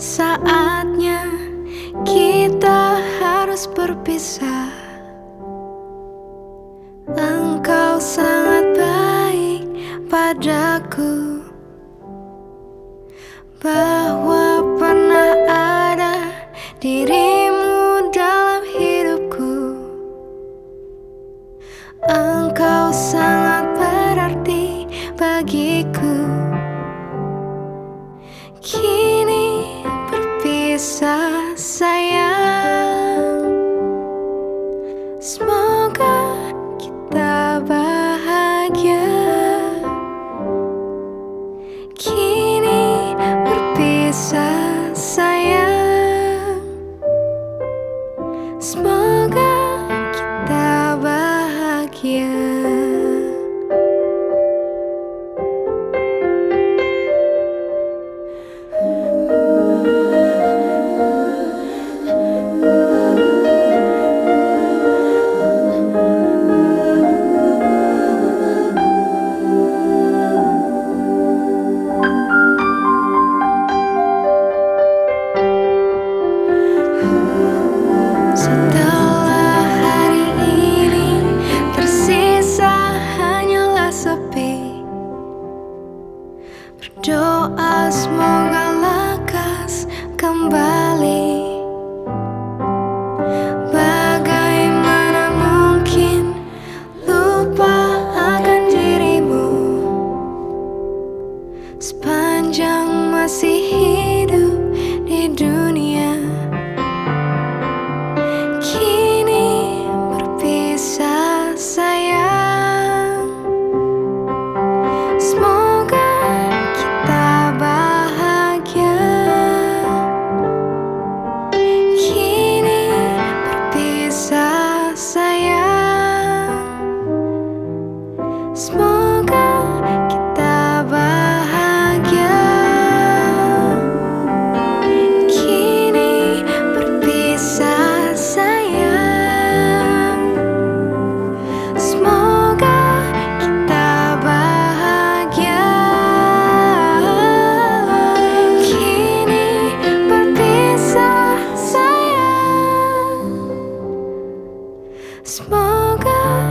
Saatnya kita harus berpisah. Engkau sangat baik padaku, bahwa pernah ada dirimu dalam hidupku. Engkau sangat berarti bagiku. Kini berpisah sayang, semoga kita bahagia. Kini berpisah sayang, semoga kita bahagia. Setelah hari ini tersisa hanyalah sepi. Berdoa semoga lekas kembali. Bagaimana mungkin lupa akan dirimu sepanjang masih hidup di dunia. Kini berpisah sayang, semoga kita bahagia. Kini berpisah sayang, semoga kita bahagia. Kini berpisah sayang, semoga kita bahagia. Kini berpisah sayang, semoga